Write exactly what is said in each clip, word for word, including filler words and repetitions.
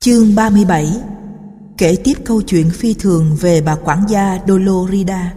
Chương ba mươi bảy. Kể tiếp câu chuyện phi thường về bà quản gia Dolorida.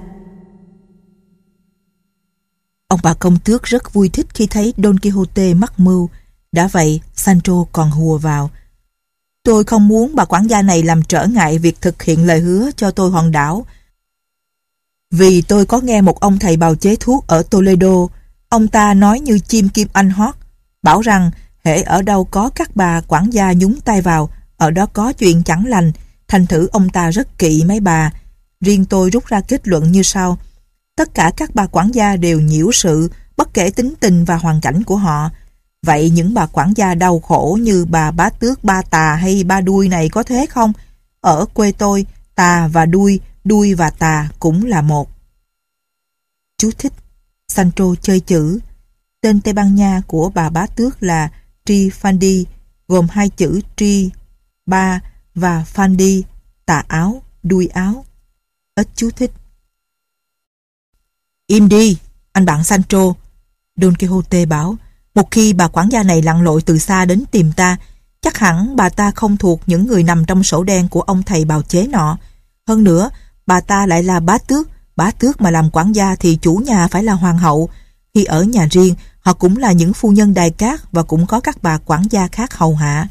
Ông bà công tước rất vui thích khi thấy Don Quixote mắc mưu. Đã vậy, Sancho còn hùa vào: "Tôi không muốn bà quản gia này làm trở ngại việc thực hiện lời hứa cho tôi hòn đảo. Vì tôi có nghe một ông thầy bào chế thuốc ở Toledo, ông ta nói như chim kim anh hót, bảo rằng hễ ở đâu có các bà quản gia nhúng tay vào, ở đó có chuyện chẳng lành. Thành thử ông ta rất kỵ mấy bà. Riêng tôi rút ra kết luận như sau: tất cả các bà quản gia đều nhiễu sự, bất kể tính tình và hoàn cảnh của họ. Vậy những bà quản gia đau khổ như bà Bá Tước Ba Tà hay Ba Đuôi này có thế không? Ở quê tôi, tà và đuôi, đuôi và tà cũng là một." Chú thích: Sancho chơi chữ. Tên Tây Ban Nha của bà Bá Tước là Trifandi, gồm hai chữ tri, ba và Fandi, tà áo, đuôi áo. Ít chú thích. "Im đi, anh bạn Sancho," Don Quixote bảo. "Một khi bà quản gia này lặn lội từ xa đến tìm ta, chắc hẳn bà ta không thuộc những người nằm trong sổ đen của ông thầy bào chế nọ. Hơn nữa, bà ta lại là bá tước. Bá tước mà làm quản gia thì chủ nhà phải là hoàng hậu. Khi ở nhà riêng, họ cũng là những phu nhân đài cát và cũng có các bà quản gia khác hầu hạ."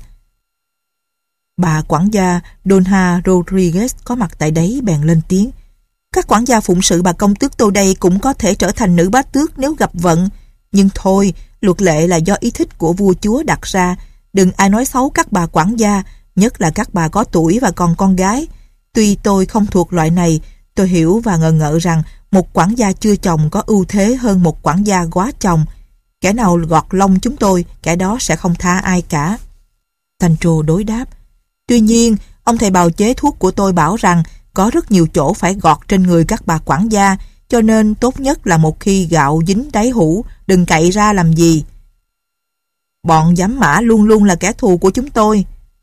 Bà quản gia Donha Rodriguez có mặt tại đấy bèn lên tiếng: "Các quản gia phụng sự bà công tước tôi đây cũng có thể trở thành nữ bá tước nếu gặp vận. Nhưng thôi, luật lệ là do ý thích của vua chúa đặt ra. Đừng ai nói xấu các bà quản gia, nhất là các bà có tuổi và còn con gái. Tuy tôi không thuộc loại này, tôi hiểu và ngờ ngợ rằng một quản gia chưa chồng có ưu thế hơn một quản gia quá chồng. Kẻ nào gọt lông chúng tôi, kẻ đó sẽ không tha ai cả." Sancho đối đáp: "Tuy nhiên, ông thầy bào chế thuốc của tôi bảo rằng có rất nhiều chỗ phải gọt trên người các bà quản gia, cho nên tốt nhất là một khi gạo dính đáy hũ, đừng cậy ra làm gì." "Bọn giám mã luôn luôn là kẻ thù của chúng tôi,"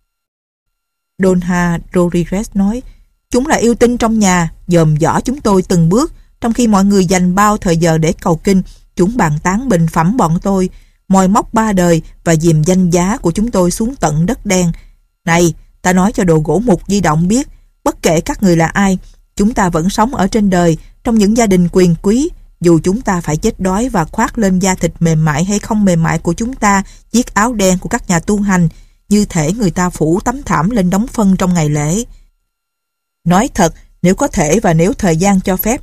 Donha Rodriguez nói. "Chúng là yêu tinh trong nhà, dòm dõ chúng tôi từng bước. Trong khi mọi người dành bao thời giờ để cầu kinh, chúng bàn tán bình phẩm bọn tôi, moi móc ba đời và dìm danh giá của chúng tôi xuống tận đất đen. Này, ta nói cho đồ gỗ mục di động biết, bất kể các người là ai, chúng ta vẫn sống ở trên đời trong những gia đình quyền quý. Dù chúng ta phải chết đói và khoác lên da thịt mềm mại hay không mềm mại của chúng ta chiếc áo đen của các nhà tu hành, như thể người ta phủ tấm thảm lên đống phân trong ngày lễ. Nói thật, nếu có thể và nếu thời gian cho phép,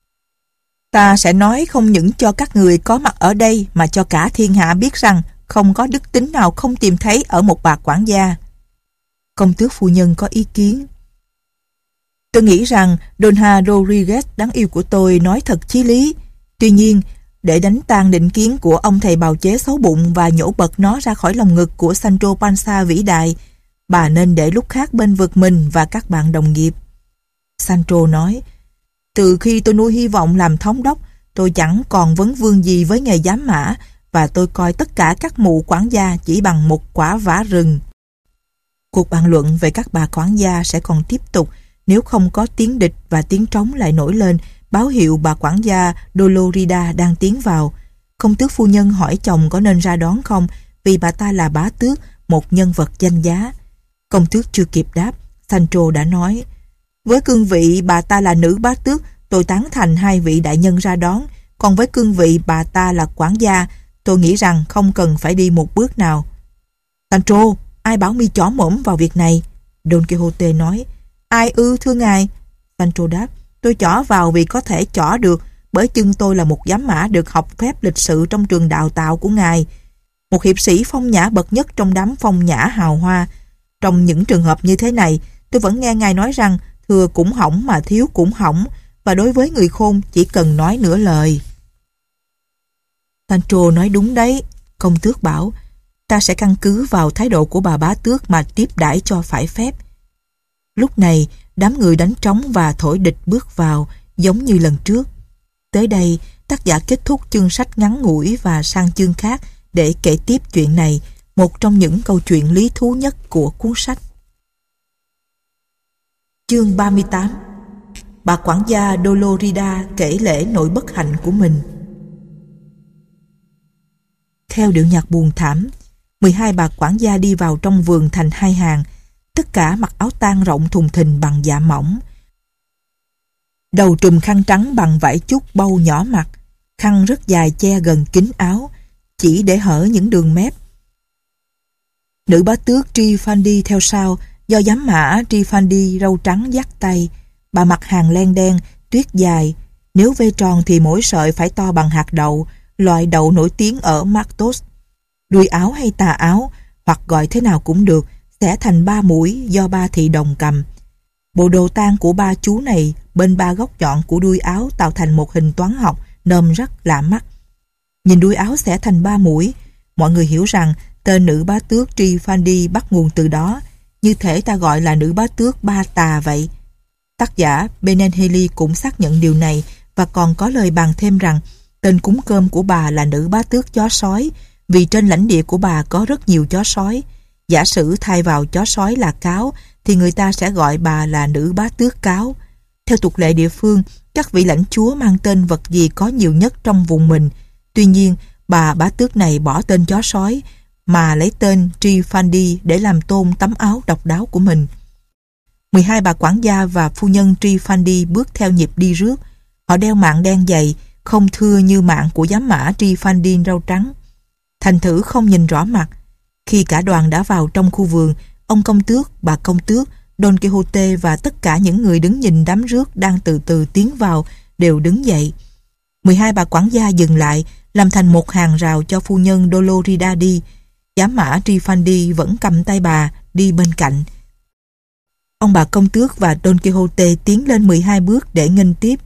ta sẽ nói không những cho các người có mặt ở đây mà cho cả thiên hạ biết rằng không có đức tính nào không tìm thấy ở một bà quản gia." Công tước phu nhân có ý kiến: "Tôi nghĩ rằng Donha Rodriguez đáng yêu của tôi nói thật chí lý. Tuy nhiên, để đánh tan định kiến của ông thầy bào chế xấu bụng và nhổ bật nó ra khỏi lòng ngực của Sancho Panza vĩ đại, bà nên để lúc khác bên vực mình và các bạn đồng nghiệp." Sancho nói: "Từ khi tôi nuôi hy vọng làm thống đốc, tôi chẳng còn vấn vương gì với nghề giám mã, và tôi coi tất cả các mụ quản gia chỉ bằng một quả vả rừng." Cuộc bàn luận về các bà quản gia sẽ còn tiếp tục nếu không có tiếng địch và tiếng trống lại nổi lên báo hiệu bà quản gia Dolorida đang tiến vào. Công tước phu nhân hỏi chồng có nên ra đón không, vì bà ta là bá tước, một nhân vật danh giá. Công tước chưa kịp đáp, Sancho đã nói: "Với cương vị bà ta là nữ bá tước, tôi tán thành hai vị đại nhân ra đón. Còn với cương vị bà ta là quản gia, tôi nghĩ rằng không cần phải đi một bước nào." "Sancho, ai bảo mi chỏ mổm vào việc này?" Don Quixote nói. "Ai ư thưa ngài?" Sancho đáp. "Tôi chỏ vào vì có thể chỏ được, bởi chưng tôi là một giám mã được học phép lịch sự trong trường đào tạo của ngài. Một hiệp sĩ phong nhã bậc nhất trong đám phong nhã hào hoa. Trong những trường hợp như thế này, tôi vẫn nghe ngài nói rằng thừa cũng hỏng mà thiếu cũng hỏng, và đối với người khôn chỉ cần nói nửa lời." Sancho nói đúng đấy, công tước bảo. "Ta sẽ căn cứ vào thái độ của bà bá tước mà tiếp đãi cho phải phép." Lúc này, đám người đánh trống và thổi địch bước vào, giống như lần trước. Tới đây, tác giả kết thúc chương sách ngắn ngủi và sang chương khác để kể tiếp chuyện này, một trong những câu chuyện lý thú nhất của cuốn sách. Chương ba mươi tám. Bà quản gia Dolorida kể lể nỗi bất hạnh của mình. Theo điệu nhạc buồn thảm, mười hai bà quản gia đi vào trong vườn thành hai hàng. Tất cả mặc áo tang rộng thùng thình bằng dạ mỏng. Đầu trùm khăn trắng bằng vải chúc bâu nhỏ mặt. Khăn rất dài che gần kín áo, chỉ để hở những đường mép. Nữ bá tước Trifandi theo sau, do giám mã Trifandi râu trắng dắt tay. Bà mặc hàng len đen, tuyết dài. Nếu vê tròn thì mỗi sợi phải to bằng hạt đậu, loại đậu nổi tiếng ở Martos. Đuôi áo hay tà áo, hoặc gọi thế nào cũng được, sẽ thành ba mũi do ba thị đồng cầm. Bộ đồ tang của ba chú này bên ba góc nhọn của đuôi áo tạo thành một hình toán học nôm rất lạ mắt. Nhìn đuôi áo sẽ thành ba mũi, mọi người hiểu rằng tên nữ bá tước Trifandi bắt nguồn từ đó, như thể ta gọi là nữ bá tước ba tà vậy. Tác giả Benenheli cũng xác nhận điều này và còn có lời bàn thêm rằng tên cúng cơm của bà là nữ bá tước chó sói, vì trên lãnh địa của bà có rất nhiều chó sói. Giả sử thay vào chó sói là cáo thì người ta sẽ gọi bà là nữ bá tước cáo. Theo tục lệ địa phương, các vị lãnh chúa mang tên vật gì có nhiều nhất trong vùng mình. Tuy nhiên, bà bá tước này bỏ tên chó sói mà lấy tên Trifandi để làm tôn tấm áo độc đáo của mình. mười hai bà quản gia và phu nhân Trifandi bước theo nhịp đi rước. Họ đeo mạng đen dày, không thưa như mạng của giám mã Trifandi râu trắng. Thành thử không nhìn rõ mặt. Khi cả đoàn đã vào trong khu vườn, ông công tước, bà công tước, Don Quixote và tất cả những người đứng nhìn đám rước đang từ từ tiến vào đều đứng dậy. mười hai bà quản gia dừng lại, làm thành một hàng rào cho phu nhân Dolorida đi. Giám mã Trifandi vẫn cầm tay bà đi bên cạnh. Ông bà công tước và Don Quixote tiến lên mười hai bước để nghênh tiếp.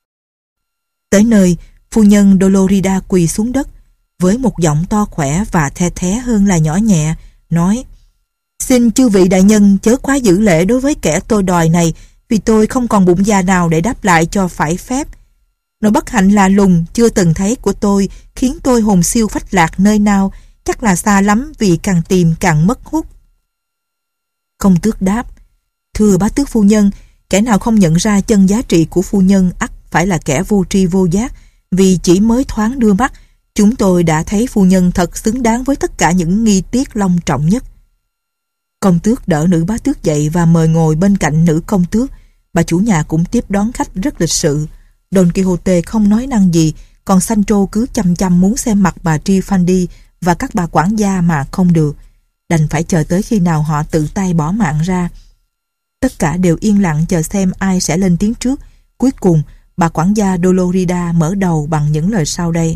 Tới nơi, phu nhân Dolorida quỳ xuống đất với một giọng to khỏe và the thé hơn là nhỏ nhẹ, nói: "Xin chư vị đại nhân chớ quá giữ lễ đối với kẻ tôi đòi này, vì tôi không còn bụng già nào để đáp lại cho phải phép. Nỗi bất hạnh lạ lùng chưa từng thấy của tôi khiến tôi hồn siêu phách lạc nơi nào, chắc là xa lắm vì càng tìm càng mất hút." Công tước đáp: "Thưa bá tước phu nhân, kẻ nào không nhận ra chân giá trị của phu nhân ắt phải là kẻ vô tri vô giác, vì chỉ mới thoáng đưa mắt, chúng tôi đã thấy phu nhân thật xứng đáng với tất cả những nghi tiết long trọng nhất." Công tước đỡ nữ bá tước dậy và mời ngồi bên cạnh nữ công tước. Bà chủ nhà cũng tiếp đón khách rất lịch sự. Don Quixote không nói năng gì, còn Sancho cứ chăm chăm muốn xem mặt bà Trifandi và các bà quản gia mà không được. Đành phải chờ tới khi nào họ tự tay bỏ mạng ra. Tất cả đều yên lặng chờ xem ai sẽ lên tiếng trước. Cuối cùng, bà quản gia Dolorida mở đầu bằng những lời sau đây: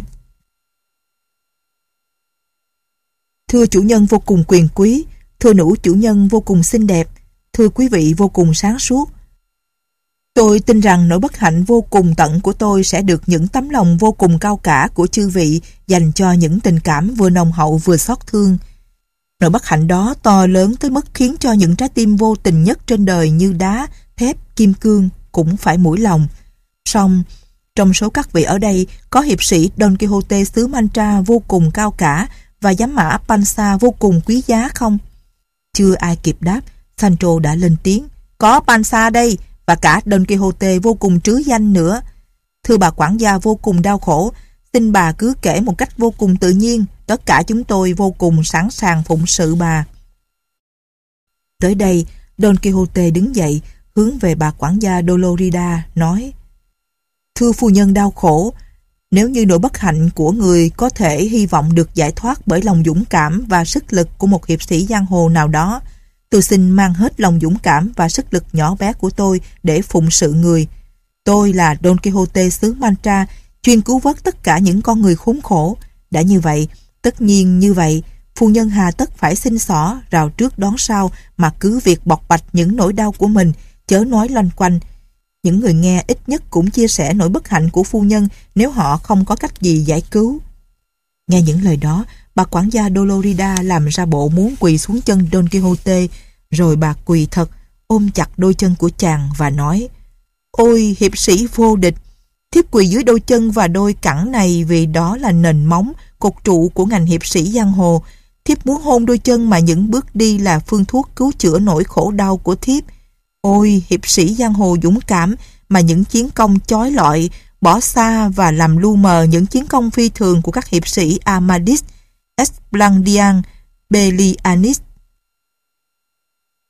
"Thưa chủ nhân vô cùng quyền quý, thưa nữ chủ nhân vô cùng xinh đẹp, thưa quý vị vô cùng sáng suốt. Tôi tin rằng nỗi bất hạnh vô cùng tận của tôi sẽ được những tấm lòng vô cùng cao cả của chư vị dành cho những tình cảm vừa nồng hậu vừa xót thương. Nỗi bất hạnh đó to lớn tới mức khiến cho những trái tim vô tình nhất trên đời như đá, thép, kim cương cũng phải mũi lòng. Song, trong số các vị ở đây có hiệp sĩ Don Quixote xứ Mancha vô cùng cao cả và giám mã Pansa vô cùng quý giá không?" Chưa ai kịp đáp, Sancho đã lên tiếng: "Có Pansa đây, và cả Don Quixote vô cùng trứ danh nữa. Thưa bà quản gia vô cùng đau khổ, xin bà cứ kể một cách vô cùng tự nhiên, tất cả chúng tôi vô cùng sẵn sàng phụng sự bà." Tới đây, Don Quixote đứng dậy, hướng về bà quản gia Dolorida, nói: "Thưa phu nhân đau khổ, nếu như nỗi bất hạnh của người có thể hy vọng được giải thoát bởi lòng dũng cảm và sức lực của một hiệp sĩ giang hồ nào đó, tôi xin mang hết lòng dũng cảm và sức lực nhỏ bé của tôi để phụng sự người. Tôi là Don Quixote xứ Mancha, chuyên cứu vớt tất cả những con người khốn khổ. Đã như vậy, tất nhiên như vậy, phu nhân hà tất phải xin xỏ, rào trước đón sau mà cứ việc bộc bạch những nỗi đau của mình, chớ nói loanh quanh. Những người nghe ít nhất cũng chia sẻ nỗi bất hạnh của phu nhân nếu họ không có cách gì giải cứu." Nghe những lời đó, bà quản gia Dolorida làm ra bộ muốn quỳ xuống chân Don Quixote, rồi bà quỳ thật, ôm chặt đôi chân của chàng và nói: "Ôi hiệp sĩ vô địch, thiếp quỳ dưới đôi chân và đôi cẳng này vì đó là nền móng, cột trụ của ngành hiệp sĩ giang hồ. Thiếp muốn hôn đôi chân mà những bước đi là phương thuốc cứu chữa nỗi khổ đau của thiếp. Ôi hiệp sĩ giang hồ dũng cảm mà những chiến công chói lọi, bỏ xa và làm lu mờ những chiến công phi thường của các hiệp sĩ Amadis, Esplandian, Belianis."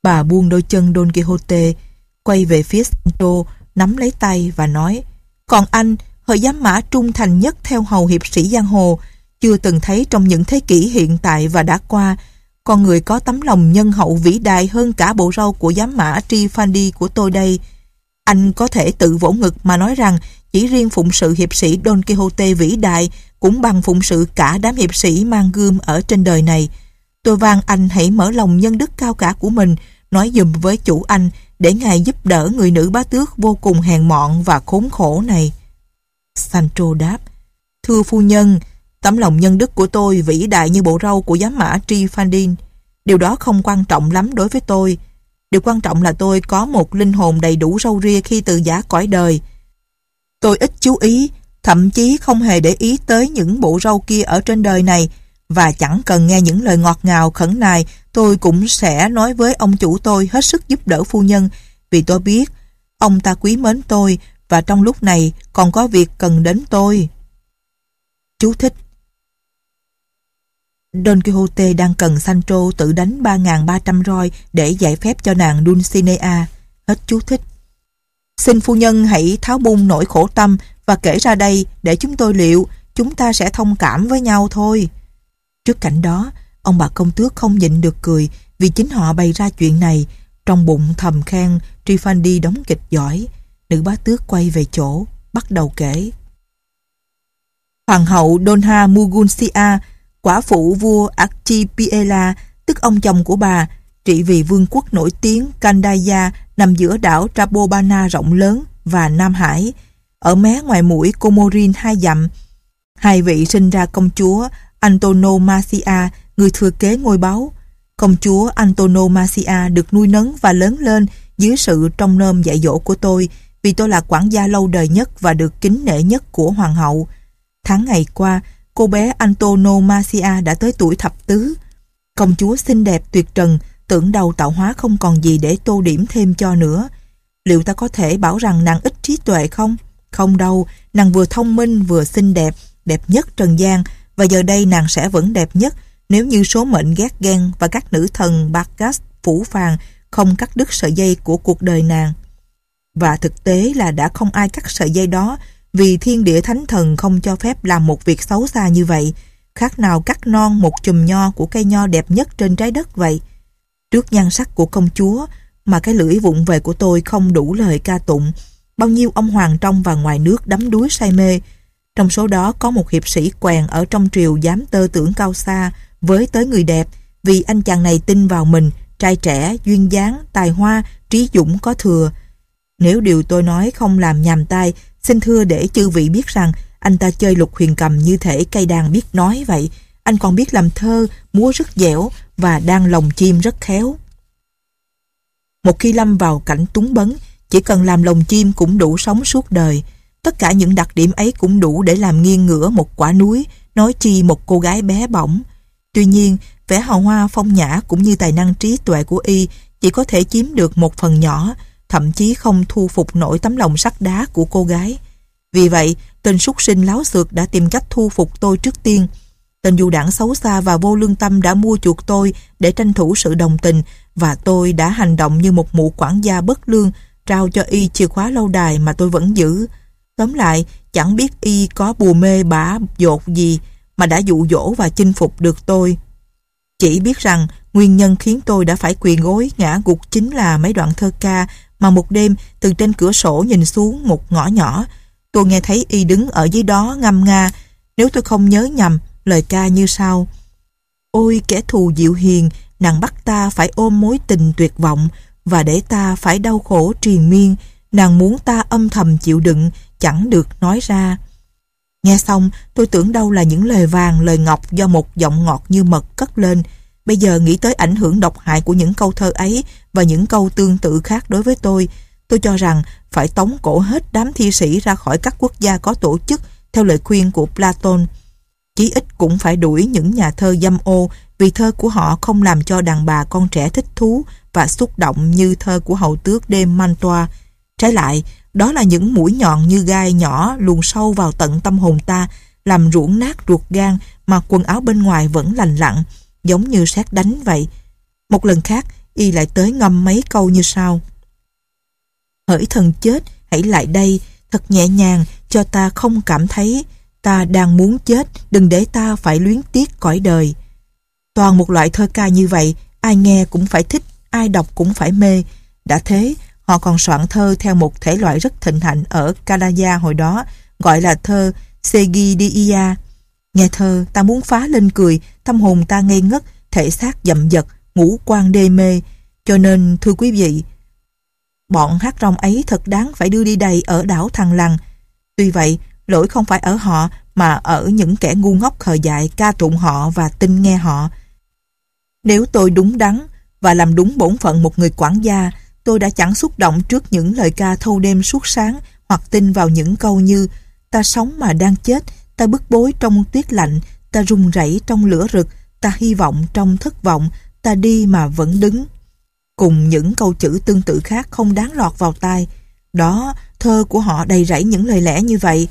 Bà buông đôi chân Don Quixote, quay về phía Sancho, nắm lấy tay và nói: Còn anh, hỡi giám mã trung thành nhất theo hầu hiệp sĩ giang hồ, chưa từng thấy trong những thế kỷ hiện tại và đã qua, con người có tấm lòng nhân hậu vĩ đại hơn cả bộ râu của giám mã Trifaldi của tôi đây. Anh có thể tự vỗ ngực mà nói rằng chỉ riêng phụng sự hiệp sĩ Don Quixote vĩ đại cũng bằng phụng sự cả đám hiệp sĩ mang gươm ở trên đời này. Tôi van anh hãy mở lòng nhân đức cao cả của mình, nói giùm với chủ anh để ngài giúp đỡ người nữ bá tước vô cùng hèn mọn và khốn khổ này. Sancho đáp: Thưa phu nhân, tấm lòng nhân đức của tôi vĩ đại như bộ râu của giám mã Trifaldi. Điều đó không quan trọng lắm đối với tôi. Điều quan trọng là tôi có một linh hồn đầy đủ râu ria khi từ giã cõi đời. Tôi ít chú ý, thậm chí không hề để ý tới những bộ râu kia ở trên đời này, và chẳng cần nghe những lời ngọt ngào khẩn nài, tôi cũng sẽ nói với ông chủ tôi hết sức giúp đỡ phu nhân, vì tôi biết ông ta quý mến tôi và trong lúc này còn có việc cần đến tôi. Chú thích: Don Quixote đang cần Sancho tự đánh ba nghìn ba trăm roi để dạy phép cho nàng Dulcinea. Hết chú thích. Xin phu nhân hãy tháo bung nỗi khổ tâm và kể ra đây để chúng tôi liệu, chúng ta sẽ thông cảm với nhau thôi. Trước cảnh đó, ông bà công tước không nhịn được cười vì chính họ bày ra chuyện này, trong bụng thầm khen Trifaldi đóng kịch giỏi. Nữ bá tước quay về chỗ, bắt đầu kể. Hoàng hậu Dona Muguncia, quả phụ vua Archipiela, tức ông chồng của bà, trị vì vương quốc nổi tiếng Candaya nằm giữa đảo Trapobana rộng lớn và Nam Hải, ở mé ngoài mũi Comorin hai dặm. Hai vị sinh ra công chúa Antonomasia, người thừa kế ngôi báu. Công chúa Antonomasia được nuôi nấng và lớn lên dưới sự trông nom dạy dỗ của tôi, vì tôi là quản gia lâu đời nhất và được kính nể nhất của hoàng hậu. Tháng ngày qua, cô bé Antonomasia đã tới tuổi thập tứ. Công chúa xinh đẹp tuyệt trần, tưởng đầu tạo hóa không còn gì để tô điểm thêm cho nữa. Liệu ta có thể bảo rằng nàng ít trí tuệ không? Không đâu, nàng vừa thông minh vừa xinh đẹp, đẹp nhất trần gian, và giờ đây nàng sẽ vẫn đẹp nhất nếu như số mệnh ghét ghen và các nữ thần Bacchus phủ phàng không cắt đứt sợi dây của cuộc đời nàng. Và thực tế là đã không ai cắt sợi dây đó, vì thiên địa thánh thần không cho phép làm một việc xấu xa như vậy, khác nào cắt non một chùm nho của cây nho đẹp nhất trên trái đất vậy. Trước nhan sắc của công chúa mà cái lưỡi vụng về của tôi không đủ lời ca tụng, bao nhiêu ông hoàng trong và ngoài nước đắm đuối say mê. Trong số đó có một hiệp sĩ quèn ở trong triều dám tơ tưởng cao xa với tới người đẹp, vì anh chàng này tin vào mình, trai trẻ, duyên dáng, tài hoa, trí dũng có thừa. Nếu điều tôi nói không làm nhàm tai, xin thưa để chư vị biết rằng anh ta chơi lục huyền cầm như thể cây đàn biết nói vậy. Anh còn biết làm thơ, múa rất dẻo và đan lồng chim rất khéo. Một khi lâm vào cảnh túng bấn, chỉ cần làm lồng chim cũng đủ sống suốt đời. Tất cả những đặc điểm ấy cũng đủ để làm nghiêng ngửa một quả núi, nói chi một cô gái bé bỏng. Tuy nhiên, vẻ hào hoa phong nhã cũng như tài năng trí tuệ của y chỉ có thể chiếm được một phần nhỏ, thậm chí không thu phục nổi tấm lòng sắt đá của cô gái. Vì vậy, tên súc sinh láo xược đã tìm cách thu phục tôi trước tiên. Tên du đảng xấu xa và vô lương tâm đã mua chuộc tôi để tranh thủ sự đồng tình, và tôi đã hành động như một mụ quản gia bất lương, trao cho y chìa khóa lâu đài mà tôi vẫn giữ. Tóm lại, chẳng biết y có bùa mê bả dột gì mà đã dụ dỗ và chinh phục được tôi. Chỉ biết rằng nguyên nhân khiến tôi đã phải quỳ gối ngã gục chính là mấy đoạn thơ ca mà một đêm từ trên cửa sổ nhìn xuống một ngõ nhỏ, tôi nghe thấy y đứng ở dưới đó ngâm nga. Nếu tôi không nhớ nhầm, lời ca như sau: Ôi kẻ thù dịu hiền, nàng bắt ta phải ôm mối tình tuyệt vọng, và để ta phải đau khổ triền miên, nàng muốn ta âm thầm chịu đựng, chẳng được nói ra. Nghe xong, tôi tưởng đâu là những lời vàng, lời ngọc do một giọng ngọt như mật cất lên. Bây giờ nghĩ tới ảnh hưởng độc hại của những câu thơ ấy và những câu tương tự khác đối với tôi, tôi cho rằng phải tống cổ hết đám thi sĩ ra khỏi các quốc gia có tổ chức theo lời khuyên của Platon. Chí ít cũng phải đuổi những nhà thơ dâm ô, vì thơ của họ không làm cho đàn bà con trẻ thích thú và xúc động như thơ của hậu tước de Mantua. Trái lại, đó là những mũi nhọn như gai nhỏ luồn sâu vào tận tâm hồn ta, làm ruỗng nát ruột gan mà quần áo bên ngoài vẫn lành lặn, giống như sét đánh vậy. Một lần khác, y lại tới ngâm mấy câu như sau: Hỡi thần chết, hãy lại đây, thật nhẹ nhàng, cho ta không cảm thấy ta đang muốn chết, đừng để ta phải luyến tiếc cõi đời. Toàn một loại thơ ca như vậy, ai nghe cũng phải thích, ai đọc cũng phải mê. Đã thế, họ còn soạn thơ theo một thể loại rất thịnh hành ở Canada hồi đó, gọi là thơ Segidiya. Nghe thơ, ta muốn phá lên cười, tâm hồn ta ngây ngất, thể xác dậm dật, ngũ quan đê mê. Cho nên, thưa quý vị, bọn hát rong ấy thật đáng phải đưa đi đầy ở đảo Thằn Lằn. Tuy vậy, lỗi không phải ở họ, mà ở những kẻ ngu ngốc khờ dại ca tụng họ và tin nghe họ. Nếu tôi đúng đắn và làm đúng bổn phận một người quản gia, tôi đã chẳng xúc động trước những lời ca thâu đêm suốt sáng, hoặc tin vào những câu như ta sống mà đang chết, ta bức bối trong tuyết lạnh, ta run rẩy trong lửa rực, ta hy vọng trong thất vọng, ta đi mà vẫn đứng. Cùng những câu chữ tương tự khác không đáng lọt vào tai. Đó, thơ của họ đầy rẫy những lời lẽ như vậy.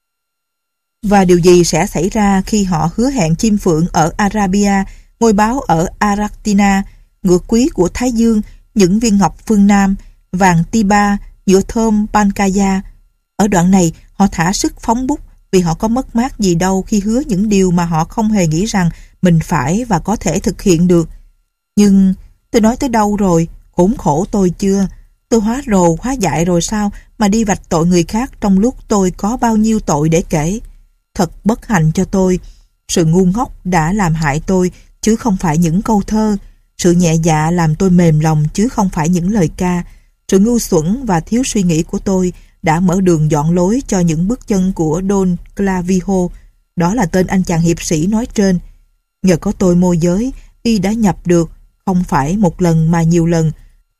Và điều gì sẽ xảy ra khi họ hứa hẹn chim phượng ở Arabia, ngôi báo ở Aractina, ngựa quý của Thái Dương, những viên ngọc phương Nam, vàng Tiba, nhựa thơm Pankaya. Ở đoạn này, họ thả sức phóng bút vì họ có mất mát gì đâu khi hứa những điều mà họ không hề nghĩ rằng mình phải và có thể thực hiện được. Nhưng tôi nói tới đâu rồi? Khốn khổ tôi chưa? Tôi hóa rồ, hóa dại rồi sao mà đi vạch tội người khác trong lúc tôi có bao nhiêu tội để kể? Thật bất hạnh cho tôi. Sự ngu ngốc đã làm hại tôi, chứ không phải những câu thơ. Sự nhẹ dạ làm tôi mềm lòng, chứ không phải những lời ca. Sự ngu xuẩn và thiếu suy nghĩ của tôi đã mở đường dọn lối cho những bước chân của Don Clavijo. Đó là tên anh chàng hiệp sĩ nói trên. Nhờ có tôi môi giới, y đã nhập được, không phải một lần mà nhiều lần,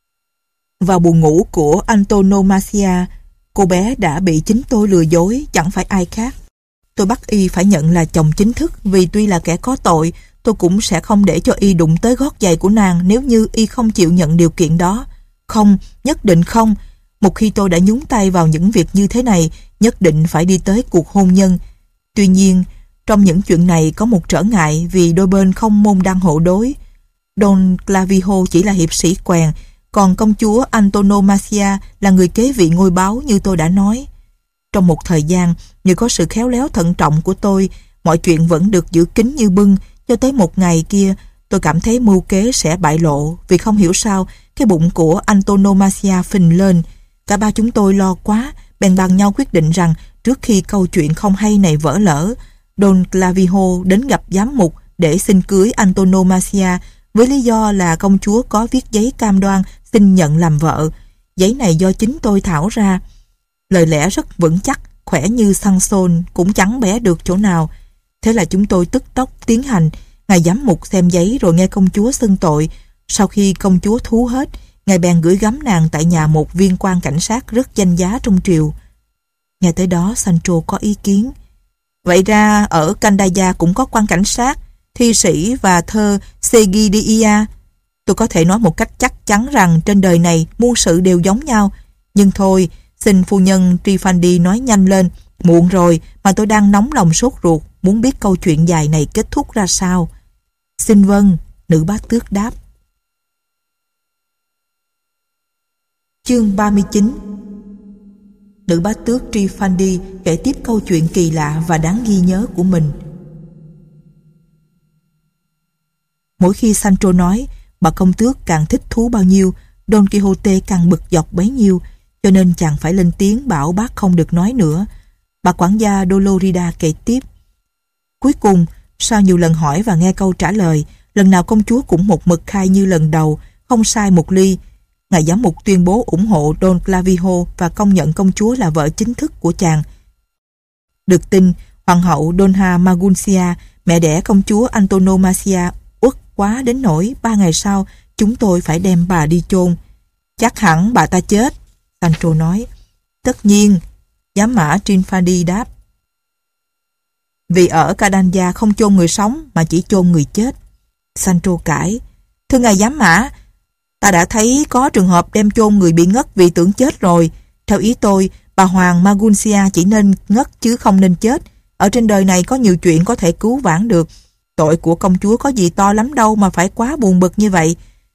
vào buồng ngủ của Antonomasia. Cô bé đã bị chính tôi lừa dối, chẳng phải ai khác. Tôi bắt y phải nhận là chồng chính thức, vì tuy là kẻ có tội, tôi cũng sẽ không để cho y đụng tới gót giày của nàng nếu như y không chịu nhận điều kiện đó. Không, nhất định không. Một khi tôi đã nhúng tay vào những việc như thế này, nhất định phải đi tới cuộc hôn nhân. Tuy nhiên, trong những chuyện này có một trở ngại vì đôi bên không môn đăng hộ đối. Don Clavijo chỉ là hiệp sĩ quèn, còn công chúa Antonomasia là người kế vị ngôi báo như tôi đã nói. Trong một thời gian, nhờ có sự khéo léo thận trọng của tôi, mọi chuyện vẫn được giữ kín như bưng, cho tới một ngày kia, tôi cảm thấy mưu kế sẽ bại lộ, vì không hiểu sao, cái bụng của Antonomasia phình lên. Cả ba chúng tôi lo quá, bèn bàn nhau quyết định rằng trước khi câu chuyện không hay này vỡ lỡ, Don Clavijo đến gặp giám mục để xin cưới Antonomasia với lý do là công chúa có viết giấy cam đoan xin nhận làm vợ. Giấy này do chính tôi thảo ra. Lời lẽ rất vững chắc, khỏe như Samson, cũng chẳng bẻ được chỗ nào. Thế là chúng tôi tức tốc tiến hành. Ngài giám mục xem giấy rồi nghe công chúa xưng tội. Sau khi công chúa thú hết, ngài bèn gửi gắm nàng tại nhà một viên quan cảnh sát rất danh giá trong triều. Nghe tới đó, Sancho có ý kiến. Vậy ra ở Candaya cũng có quan cảnh sát, thi sĩ và thơ Segidiya. Tôi có thể nói một cách chắc chắn rằng trên đời này muôn sự đều giống nhau. Nhưng thôi, xin phu nhân Trifandi nói nhanh lên. Muộn rồi mà tôi đang nóng lòng sốt ruột, muốn biết câu chuyện dài này kết thúc ra sao. Xin vâng, nữ bá tước đáp. Chương ba mươi chín. Nữ bá tước Trifandi kể tiếp câu chuyện kỳ lạ và đáng ghi nhớ của mình. Mỗi khi Sancho nói, bà công tước càng thích thú bao nhiêu, Don Quixote càng bực dọc bấy nhiêu, cho nên chàng phải lên tiếng bảo bác không được nói nữa. Bà quản gia Dolorida kể tiếp. Cuối cùng, sau nhiều lần hỏi và nghe câu trả lời, lần nào công chúa cũng một mực khai như lần đầu, không sai một ly. Ngài giám mục tuyên bố ủng hộ Don Clavijo và công nhận công chúa là vợ chính thức của chàng. Được tin, hoàng hậu Dona Maguncia, mẹ đẻ công chúa Antonomasia, uất quá đến nỗi ba ngày sau chúng tôi phải đem bà đi chôn. Chắc hẳn bà ta chết, Sancho nói. Tất nhiên, giám mã Trinfadi đáp. Vì ở Cadanya không chôn người sống mà chỉ chôn người chết. Sancho cãi. Thưa ngài giám mã, ta đã thấy có trường hợp đem chôn người bị ngất vì tưởng chết rồi. Theo ý tôi, bà Hoàng Maguncia chỉ nên ngất chứ không nên chết. Ở trên đời này có nhiều chuyện có thể cứu vãn được. Tội của công chúa có gì to lắm đâu mà phải quá buồn bực như vậy.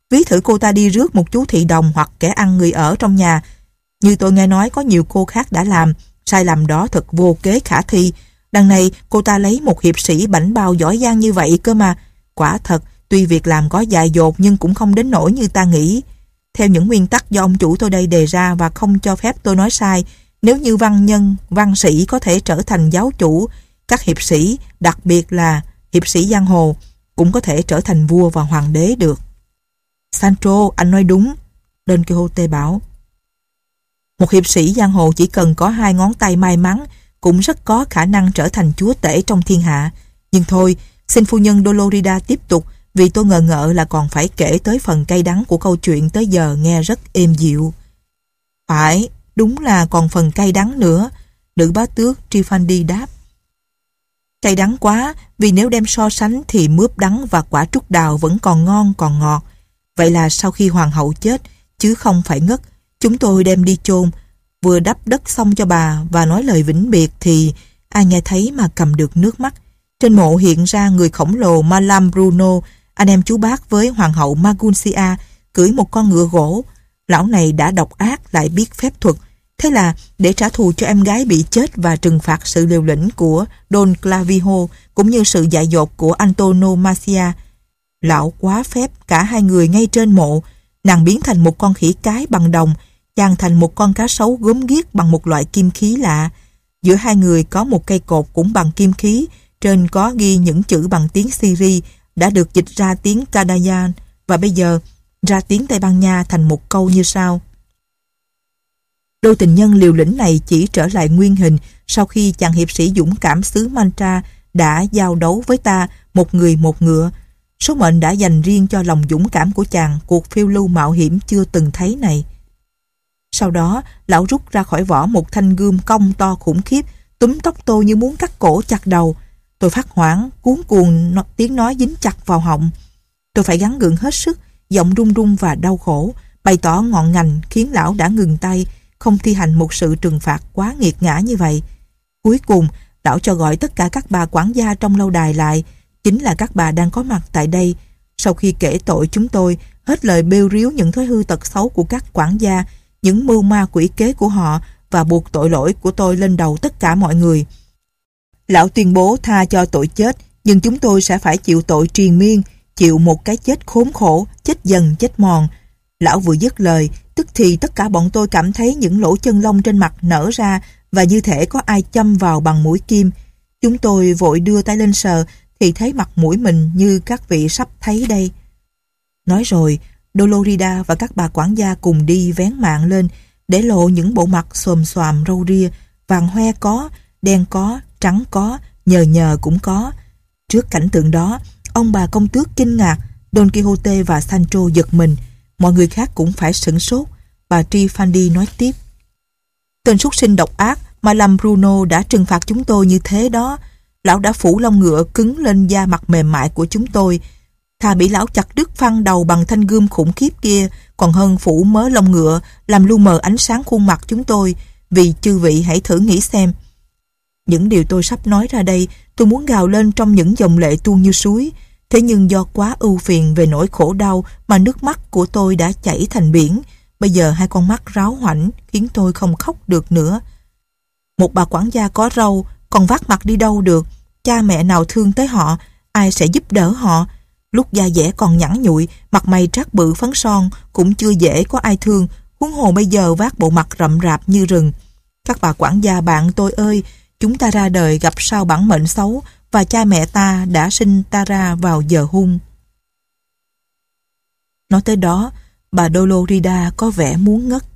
Ví thử cô ta đi rước một chú thị đồng hoặc kẻ ăn người ở trong nhà. Như tôi nghe nói có nhiều cô khác đã làm, sai lầm đó thật vô kế khả thi. Đằng này cô ta lấy một hiệp sĩ bảnh bao giỏi giang như vậy cơ mà. Quả thật, tuy việc làm có dại dột nhưng cũng không đến nỗi như ta nghĩ. Theo những nguyên tắc do ông chủ tôi đây đề ra và không cho phép tôi nói sai, nếu như văn nhân, văn sĩ có thể trở thành giáo chủ, các hiệp sĩ, đặc biệt là hiệp sĩ giang hồ, cũng có thể trở thành vua và hoàng đế được. Sancho, anh nói đúng, Don Quixote bảo. Một hiệp sĩ giang hồ chỉ cần có hai ngón tay may mắn cũng rất có khả năng trở thành chúa tể trong thiên hạ. Nhưng thôi, xin phu nhân Dolorida tiếp tục, vì tôi ngờ ngợ là còn phải kể tới phần cay đắng của câu chuyện tới giờ nghe rất êm dịu. Phải, đúng là còn phần cay đắng nữa, nữ bá tước Trifandi đáp. Cay đắng quá, vì nếu đem so sánh thì mướp đắng và quả trút đào vẫn còn ngon còn ngọt. Vậy là sau khi hoàng hậu chết, chứ không phải ngất, chúng tôi đem đi chôn, vừa đắp đất xong cho bà và nói lời vĩnh biệt thì ai nghe thấy mà cầm được nước mắt. Trên mộ hiện ra người khổng lồ Malam Bruno, anh em chú bác với hoàng hậu Maguncia, cưỡi một con ngựa gỗ. Lão này đã độc ác lại biết phép thuật. Thế là để trả thù cho em gái bị chết và trừng phạt sự liều lĩnh của Don Clavijo cũng như sự dại dột của Antonomasia, lão quá phép cả hai người ngay trên mộ. Nàng biến thành một con khỉ cái bằng đồng, chàng thành một con cá sấu gớm ghiếc bằng một loại kim khí lạ. Giữa hai người có một cây cột cũng bằng kim khí, trên có ghi những chữ bằng tiếng Syri đã được dịch ra tiếng Kadayan và bây giờ ra tiếng Tây Ban Nha thành một câu như sau. Đôi tình nhân liều lĩnh này chỉ trở lại nguyên hình sau khi chàng hiệp sĩ dũng cảm xứ Mantra đã giao đấu với ta một người một ngựa. Số mệnh đã dành riêng cho lòng dũng cảm của chàng cuộc phiêu lưu mạo hiểm chưa từng thấy này. Sau đó, lão rút ra khỏi vỏ một thanh gươm cong to khủng khiếp, túm tóc tôi như muốn cắt cổ chặt đầu. Tôi phát hoảng, cuống cuồng tiếng nói dính chặt vào họng. Tôi phải gắng gượng hết sức, giọng run run và đau khổ, bày tỏ ngọn ngành khiến lão đã ngừng tay, không thi hành một sự trừng phạt quá nghiệt ngã như vậy. Cuối cùng, lão cho gọi tất cả các bà quản gia trong lâu đài lại, chính là các bà đang có mặt tại đây. Sau khi kể tội chúng tôi, hết lời bêu riếu những thói hư tật xấu của các quản gia, những mưu ma quỷ kế của họ và buộc tội lỗi của tôi lên đầu tất cả mọi người. Lão tuyên bố tha cho tội chết, nhưng chúng tôi sẽ phải chịu tội triền miên, chịu một cái chết khốn khổ, chết dần chết mòn. Lão vừa dứt lời, tức thì tất cả bọn tôi cảm thấy những lỗ chân lông trên mặt nở ra và như thể có ai châm vào bằng mũi kim. Chúng tôi vội đưa tay lên sờ thì thấy mặt mũi mình như các vị sắp thấy đây. Nói rồi, Dolorida và các bà quản gia cùng đi vén mạng lên để lộ những bộ mặt xồm xoàm râu ria, vàng hoe có, đen có, trắng có, nhờ nhờ cũng có. Trước cảnh tượng đó, ông bà công tước kinh ngạc, Don Quixote và Sancho giật mình, mọi người khác cũng phải sửng sốt. Bà Trifandi nói tiếp. Tên súc sinh độc ác Malam Bruno đã trừng phạt chúng tôi như thế đó. Lão đã phủ lông ngựa cứng lên da mặt mềm mại của chúng tôi. Thà bị lão chặt đứt phăng đầu bằng thanh gươm khủng khiếp kia, còn hơn phủ mớ lông ngựa làm lu mờ ánh sáng khuôn mặt chúng tôi. Vì chư vị hãy thử nghĩ xem. Những điều tôi sắp nói ra đây, tôi muốn gào lên trong những dòng lệ tuôn như suối. Thế nhưng do quá ưu phiền về nỗi khổ đau mà nước mắt của tôi đã chảy thành biển. Bây giờ hai con mắt ráo hoảnh khiến tôi không khóc được nữa. Một bà quản gia có râu còn vác mặt đi đâu được. Cha mẹ nào thương tới họ, ai sẽ giúp đỡ họ. Lúc da dẻ còn nhẵn nhụi, mặt mày trát bự phấn son cũng chưa dễ có ai thương, huống hồ bây giờ vác bộ mặt rậm rạp như rừng. Các bà quản gia bạn tôi ơi, chúng ta ra đời gặp sao bản mệnh xấu và cha mẹ ta đã sinh ta ra vào giờ hung. Nói tới đó, bà Dolorida có vẻ muốn ngất.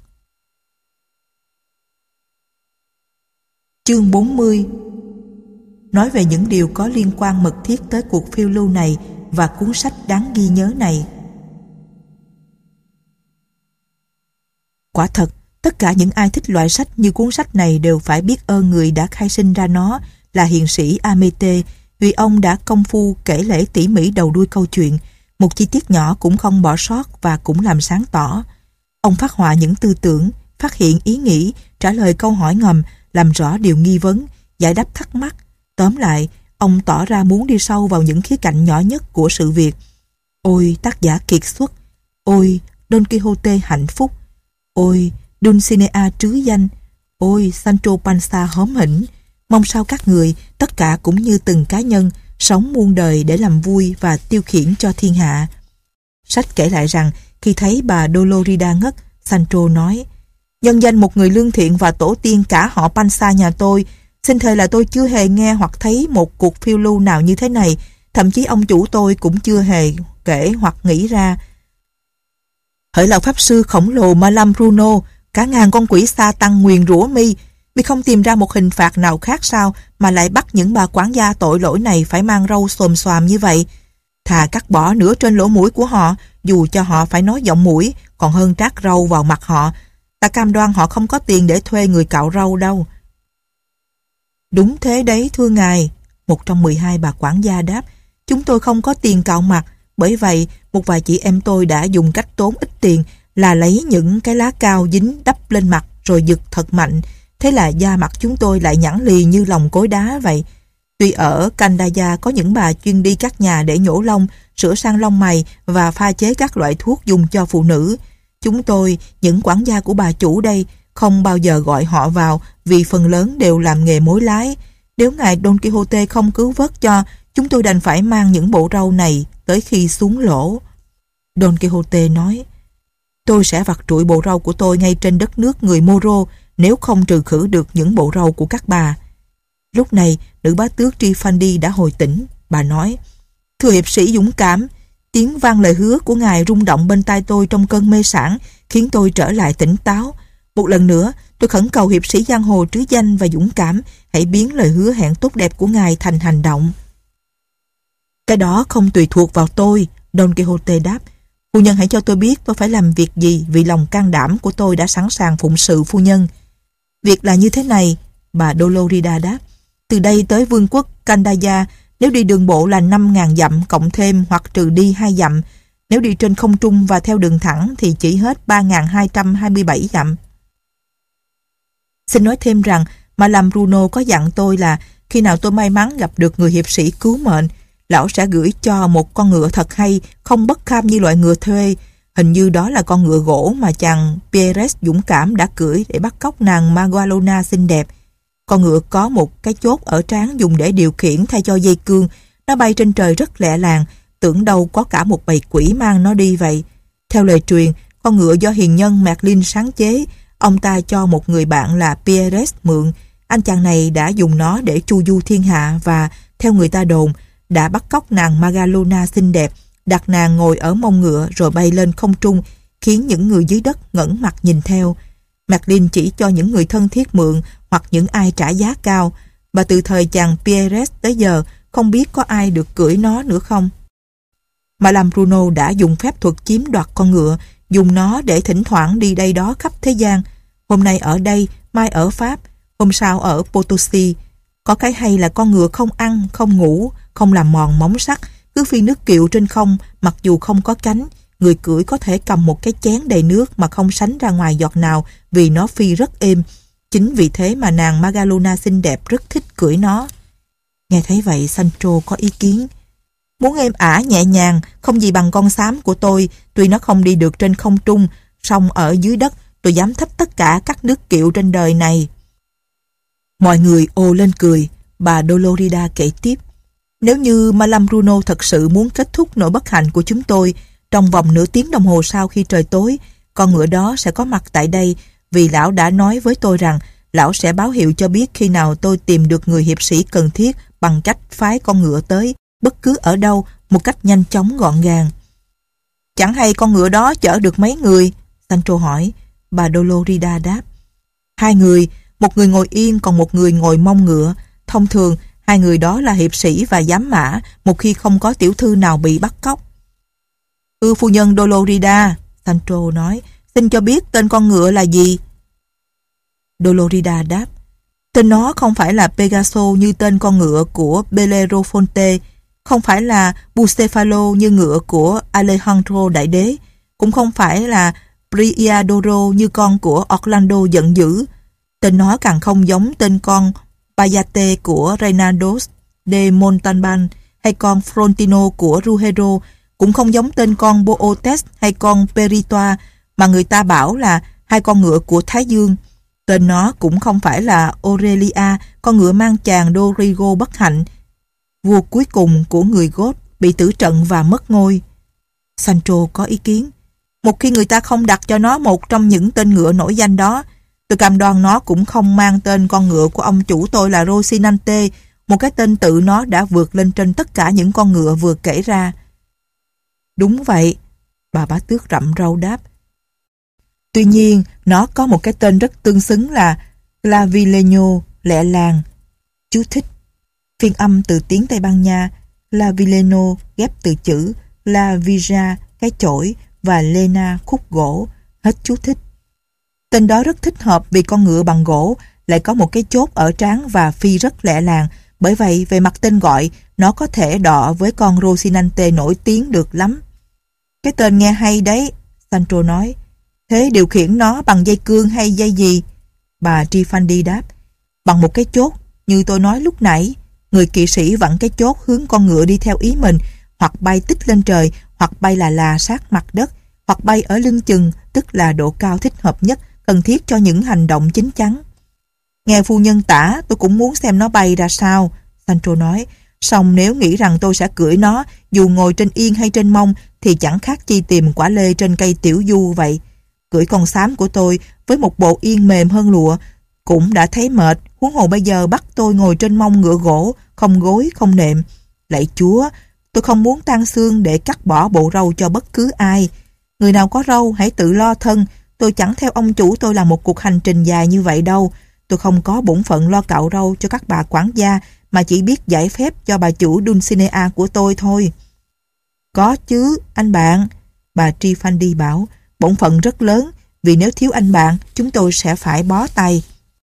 Chương bốn mươi nói về những điều có liên quan mật thiết tới cuộc phiêu lưu này và cuốn sách đáng ghi nhớ này. Quả thật, tất cả những ai thích loại sách như cuốn sách này đều phải biết ơn người đã khai sinh ra nó là hiền sĩ Amete, vì ông đã công phu kể lể tỉ mỉ đầu đuôi câu chuyện, một chi tiết nhỏ cũng không bỏ sót và cũng làm sáng tỏ. Ông phát họa những tư tưởng, phát hiện ý nghĩ, trả lời câu hỏi ngầm, làm rõ điều nghi vấn, giải đáp thắc mắc. Tóm lại, ông tỏ ra muốn đi sâu vào những khía cạnh nhỏ nhất của sự việc. Ôi tác giả kiệt xuất! Ôi, Don Quixote hạnh phúc! Ôi, Dulcinea trứ danh! Ôi, Sancho Panza hóm hỉnh! Mong sao các người, tất cả cũng như từng cá nhân, sống muôn đời để làm vui và tiêu khiển cho thiên hạ. Sách kể lại rằng, khi thấy bà Dolorida ngất, Sancho nói: nhân danh một người lương thiện và tổ tiên cả họ Panza nhà tôi, xin thề là tôi chưa hề nghe hoặc thấy một cuộc phiêu lưu nào như thế này, thậm chí ông chủ tôi cũng chưa hề kể hoặc nghĩ ra. Hỡi lão pháp sư khổng lồ Malam Bruno, cả ngàn con quỷ sa tăng nguyền rủa mi, mi không tìm ra một hình phạt nào khác sao mà lại bắt những bà quản gia tội lỗi này phải mang râu xồm xoàm như vậy? Thà cắt bỏ nửa trên lỗ mũi của họ, dù cho họ phải nói giọng mũi, còn hơn trát râu vào mặt họ. Ta cam đoan họ không có tiền để thuê người cạo râu đâu. Đúng thế đấy thưa ngài, một trong mười hai bà quản gia đáp. Chúng tôi không có tiền cạo mặt, bởi vậy một vài chị em tôi đã dùng cách tốn ít tiền là lấy những cái lá cao dính đắp lên mặt rồi giật thật mạnh. Thế là da mặt chúng tôi lại nhẵn lì như lòng cối đá vậy. Tuy ở Candaya có những bà chuyên đi các nhà để nhổ lông, sửa sang lông mày và pha chế các loại thuốc dùng cho phụ nữ, chúng tôi, những quản gia của bà chủ đây, không bao giờ gọi họ vào vì phần lớn đều làm nghề mối lái. Nếu ngài Don Quixote không cứu vớt cho, chúng tôi đành phải mang những bộ râu này tới khi xuống lỗ. Don Quixote nói: tôi sẽ vặt trụi bộ râu của tôi ngay trên đất nước người Moro nếu không trừ khử được những bộ râu của các bà. Lúc này, nữ bá tước Trifaldi đã hồi tỉnh. Bà nói: thưa hiệp sĩ dũng cảm, tiếng vang lời hứa của ngài rung động bên tai tôi trong cơn mê sảng, khiến tôi trở lại tỉnh táo. Một lần nữa, tôi khẩn cầu hiệp sĩ giang hồ trứ danh và dũng cảm hãy biến lời hứa hẹn tốt đẹp của ngài thành hành động. Cái đó không tùy thuộc vào tôi, Don Quixote đáp. Phu nhân hãy cho tôi biết tôi phải làm việc gì, vì lòng can đảm của tôi đã sẵn sàng phụng sự phu nhân. Việc là như thế này, bà Dolorida đáp. Từ đây tới vương quốc Candaya, nếu đi đường bộ là năm nghìn dặm cộng thêm hoặc trừ đi hai dặm. Nếu đi trên không trung và theo đường thẳng thì chỉ hết ba nghìn hai trăm hai mươi bảy dặm. Xin nói thêm rằng Malam Bruno có dặn tôi là khi nào tôi may mắn gặp được người hiệp sĩ cứu mệnh, lão sẽ gửi cho một con ngựa thật hay, không bất kham như loại ngựa thuê. Hình như đó là con ngựa gỗ mà chàng Pierres dũng cảm đã cưỡi để bắt cóc nàng Magalona xinh đẹp. Con ngựa có một cái chốt ở trán dùng để điều khiển thay cho dây cương. Nó bay trên trời rất lẹ làng, tưởng đâu có cả một bầy quỷ mang nó đi vậy. Theo lời truyền, con ngựa do hiền nhân Merlin sáng chế, ông ta cho một người bạn là Pierres mượn. Anh chàng này đã dùng nó để chu du thiên hạ và, theo người ta đồn, đã bắt cóc nàng Magalona xinh đẹp, đặt nàng ngồi ở mông ngựa rồi bay lên không trung, khiến những người dưới đất ngẩng mặt nhìn theo. Merlin chỉ cho những người thân thiết mượn hoặc những ai trả giá cao, và từ thời chàng Pierres tới giờ không biết có ai được cưỡi nó nữa không. Malam Bruno đã dùng phép thuật chiếm đoạt con ngựa, dùng nó để thỉnh thoảng đi đây đó khắp thế gian. Hôm nay ở đây, mai ở Pháp, hôm sau ở Potosi. Có cái hay là con ngựa không ăn, không ngủ, không làm mòn móng sắt, cứ phi nước kiệu trên không, mặc dù không có cánh. Người cưỡi có thể cầm một cái chén đầy nước mà không sánh ra ngoài giọt nào vì nó phi rất êm. Chính vì thế mà nàng Magalona xinh đẹp rất thích cưỡi nó. Nghe thấy vậy, Sancho có ý kiến. Muốn êm ả nhẹ nhàng, không gì bằng con xám của tôi, tuy nó không đi được trên không trung, song ở dưới đất tôi dám thách tất cả các nước kiệu trên đời này. Mọi người ồ lên cười. Bà Dolorida kể tiếp: nếu như Malam Bruno thật sự muốn kết thúc nỗi bất hạnh của chúng tôi, trong vòng nửa tiếng đồng hồ sau khi trời tối, con ngựa đó sẽ có mặt tại đây, vì lão đã nói với tôi rằng lão sẽ báo hiệu cho biết khi nào tôi tìm được người hiệp sĩ cần thiết bằng cách phái con ngựa tới bất cứ ở đâu một cách nhanh chóng gọn gàng. Chẳng hay con ngựa đó chở được mấy người? Sancho hỏi. Bà Dolorida đáp: hai người, một người ngồi yên còn một người ngồi mông ngựa. Thông thường hai người đó là hiệp sĩ và giám mã một khi không có tiểu thư nào bị bắt cóc. Ừ, phu nhân Dolorida, Sancho nói, xin cho biết tên con ngựa là gì? Dolorida đáp: tên nó không phải là Pegaso như tên con ngựa của Bellerofonte, không phải là Bucefalo như ngựa của Alejandro Đại Đế, cũng không phải là Briadoro như con của Orlando giận dữ. Tên nó càng không giống tên con Bayate của Reynaldos de Montalban hay con Frontino của Ruggiero, Cũng không giống tên con Bootes hay con Peritoa mà người ta bảo là hai con ngựa của Thái Dương. Tên nó cũng không phải là Aurelia, con ngựa mang chàng Dorigo bất hạnh, vua cuối cùng của người Goth bị tử trận và mất ngôi. Sancho có ý kiến. Một khi người ta không đặt cho nó một trong những tên ngựa nổi danh đó, tôi cam đoan nó cũng không mang tên con ngựa của ông chủ tôi là Rocinante, một cái tên tự nó đã vượt lên trên tất cả những con ngựa vừa kể ra. Đúng vậy, bà bá tước rậm râu đáp. Tuy nhiên, nó có một cái tên rất tương xứng là Clavileño, lẹ làng. Chú thích. Phiên âm từ tiếng Tây Ban Nha, Clavileno ghép từ chữ La Villa, cái chổi, và Lena, khúc gỗ. Hết chú thích. Tên đó rất thích hợp vì con ngựa bằng gỗ lại có một cái chốt ở trán và phi rất lẹ làng. Bởi vậy, về mặt tên gọi, nó có thể đọ với con Rocinante nổi tiếng được lắm. Cái tên nghe hay đấy, Sancho nói. Thế điều khiển nó bằng dây cương hay dây gì? Bà Trifandi đáp. Bằng một cái chốt, như tôi nói lúc nãy. Người kỵ sĩ vặn cái chốt hướng con ngựa đi theo ý mình, hoặc bay tích lên trời, hoặc bay là là sát mặt đất, hoặc bay ở lưng chừng, tức là độ cao thích hợp nhất, cần thiết cho những hành động chín chắn. Nghe phu nhân tả, tôi cũng muốn xem nó bay ra sao, Sancho nói. Song nếu nghĩ rằng tôi sẽ cưỡi nó, dù ngồi trên yên hay trên mông, thì chẳng khác chi tìm quả lê trên cây tiểu du vậy. Cưỡi con xám của tôi với một bộ yên mềm hơn lụa cũng đã thấy mệt, huống hồ bây giờ bắt tôi ngồi trên mông ngựa gỗ, không gối, không nệm. Lạy Chúa, tôi không muốn tang xương để cắt bỏ bộ râu cho bất cứ ai. Người nào có râu hãy tự lo thân, tôi chẳng theo ông chủ tôi là một cuộc hành trình dài như vậy đâu. Tôi không có bổn phận lo cạo râu cho các bà quản gia, mà chỉ biết giải phép cho bà chủ Dulcinea của tôi thôi. Có chứ, anh bạn, bà Trifandi bảo, bổn phận rất lớn, vì nếu thiếu anh bạn, chúng tôi sẽ phải bó tay.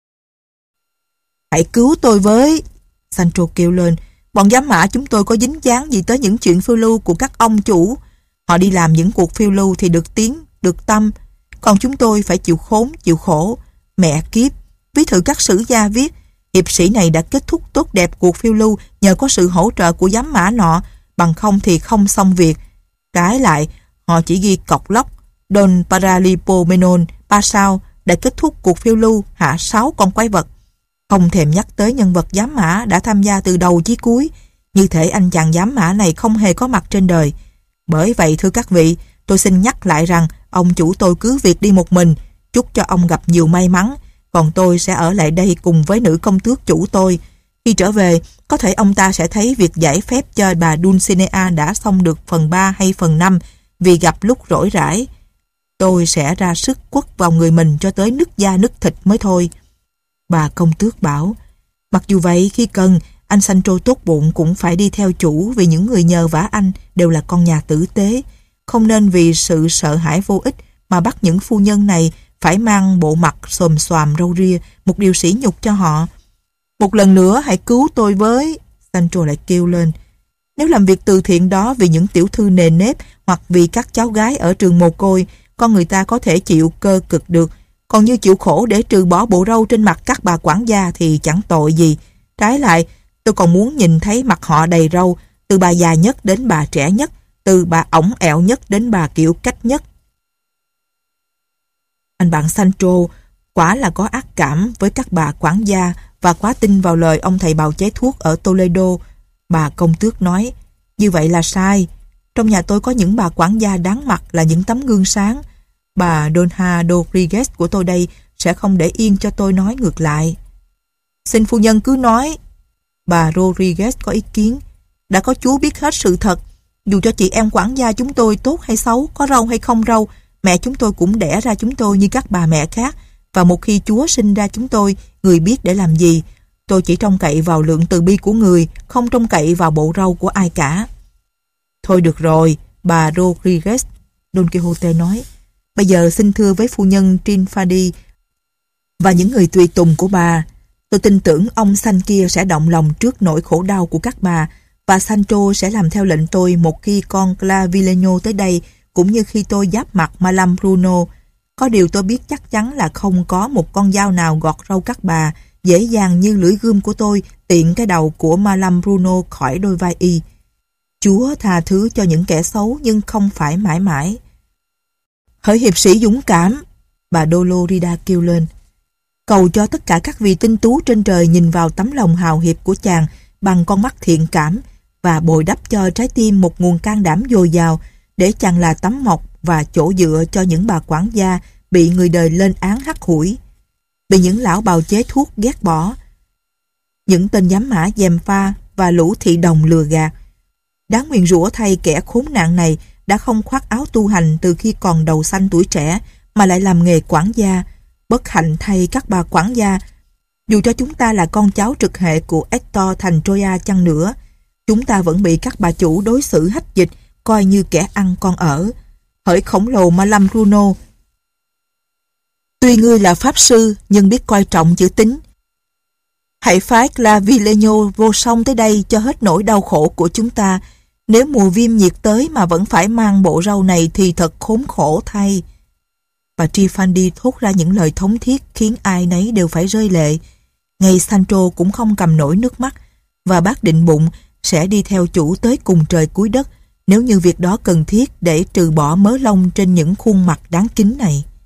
Hãy cứu tôi với, Sancho kêu lên. Bọn giám mã chúng tôi có dính dáng gì tới những chuyện phiêu lưu của các ông chủ. Họ đi làm những cuộc phiêu lưu thì được tiếng, được tâm, còn chúng tôi phải chịu khốn, chịu khổ. Mẹ kiếp, ví thử các sử gia viết, hiệp sĩ này đã kết thúc tốt đẹp cuộc phiêu lưu nhờ có sự hỗ trợ của giám mã nọ, bằng không thì không xong việc. Trái lại, họ chỉ ghi cọc lóc, Don Paralipomenon ba sao đã kết thúc cuộc phiêu lưu hạ sáu con quái vật. Không thèm nhắc tới nhân vật giám mã đã tham gia từ đầu chí cuối, như thể anh chàng giám mã này không hề có mặt trên đời. Bởi vậy thưa các vị, tôi xin nhắc lại rằng ông chủ tôi cứ việc đi một mình, chúc cho ông gặp nhiều may mắn, còn tôi sẽ ở lại đây cùng với nữ công tước chủ tôi. Khi trở về, có thể ông ta sẽ thấy việc giải phép cho bà Dulcinea đã xong được phần ba hay phần năm, vì gặp lúc rỗi rãi. Tôi sẽ ra sức quất vào người mình cho tới nứt da nứt thịt mới thôi. Bà công tước bảo, mặc dù vậy khi cần, anh Sancho tốt bụng cũng phải đi theo chủ, vì những người nhờ vả anh đều là con nhà tử tế. Không nên vì sự sợ hãi vô ích mà bắt những phu nhân này phải mang bộ mặt xồm xoàm râu ria, một điều sỉ nhục cho họ. Một lần nữa hãy cứu tôi với, Sancho lại kêu lên. Nếu làm việc từ thiện đó vì những tiểu thư nề nếp hoặc vì các cháu gái ở trường mồ côi, con người ta có thể chịu cơ cực được. Còn như chịu khổ để trừ bỏ bộ râu trên mặt các bà quản gia thì chẳng tội gì. Trái lại, tôi còn muốn nhìn thấy mặt họ đầy râu, từ bà già nhất đến bà trẻ nhất, từ bà ổng ẹo nhất đến bà kiểu cách nhất. Anh bạn Sancho quả là có ác cảm với các bà quản gia và quá tin vào lời ông thầy bào chế thuốc ở Toledo. Bà công tước nói, như vậy là sai. Trong nhà tôi có những bà quản gia đáng mặt là những tấm gương sáng. Bà Donha Rodriguez của tôi đây sẽ không để yên cho tôi nói ngược lại. Xin phu nhân cứ nói. Bà Rodriguez có ý kiến. Đã có Chúa biết hết sự thật. Dù cho chị em quản gia chúng tôi tốt hay xấu, có râu hay không râu, mẹ chúng tôi cũng đẻ ra chúng tôi như các bà mẹ khác. Và một khi Chúa sinh ra chúng tôi, người biết để làm gì. Tôi chỉ trông cậy vào lượng từ bi của người, không trông cậy vào bộ râu của ai cả. Thôi được rồi, bà Rodriguez, Don Quixote nói. Bây giờ xin thưa với phu nhân Trifandi và những người tùy tùng của bà. Tôi tin tưởng ông xanh kia sẽ động lòng trước nỗi khổ đau của các bà, và Sancho sẽ làm theo lệnh tôi một khi con Clavileño tới đây, cũng như khi tôi giáp mặt Malam Bruno. Có điều tôi biết chắc chắn là không có một con dao nào gọt râu các bà dễ dàng như lưỡi gươm của tôi tiện cái đầu của Malam Bruno khỏi đôi vai y. Chúa tha thứ cho những kẻ xấu nhưng không phải mãi mãi. Hỡi hiệp sĩ dũng cảm, bà Dolorida kêu lên. Cầu cho tất cả các vị tinh tú trên trời nhìn vào tấm lòng hào hiệp của chàng bằng con mắt thiện cảm và bồi đắp cho trái tim một nguồn can đảm dồi dào để chàng là tấm mộc và chỗ dựa cho những bà quản gia bị người đời lên án hắt hủi, bị những lão bào chế thuốc ghét bỏ, những tên giám mã gièm pha và lũ thị đồng lừa gạt. Đáng nguyền rủa thay kẻ khốn nạn này đã không khoác áo tu hành từ khi còn đầu xanh tuổi trẻ mà lại làm nghề quản gia. Bất hạnh thay các bà quản gia, dù cho chúng ta là con cháu trực hệ của Hector thành Troya chăng nữa, chúng ta vẫn bị các bà chủ đối xử hách dịch, coi như kẻ ăn con ở. Hỡi khổng lồ Malam Bruno, tuy ngươi là pháp sư nhưng biết coi trọng chữ tín, hãy phái Clavileno vô song tới đây cho hết nỗi đau khổ của chúng ta. Nếu mùa viêm nhiệt tới mà vẫn phải mang bộ rau này thì thật khốn khổ thay. Bà Trifandi thốt ra những lời thống thiết khiến ai nấy đều phải rơi lệ. Ngay Sancho cũng không cầm nổi nước mắt, và bác định bụng sẽ đi theo chủ tới cùng trời cuối đất nếu như việc đó cần thiết để trừ bỏ mớ lông trên những khuôn mặt đáng kính này.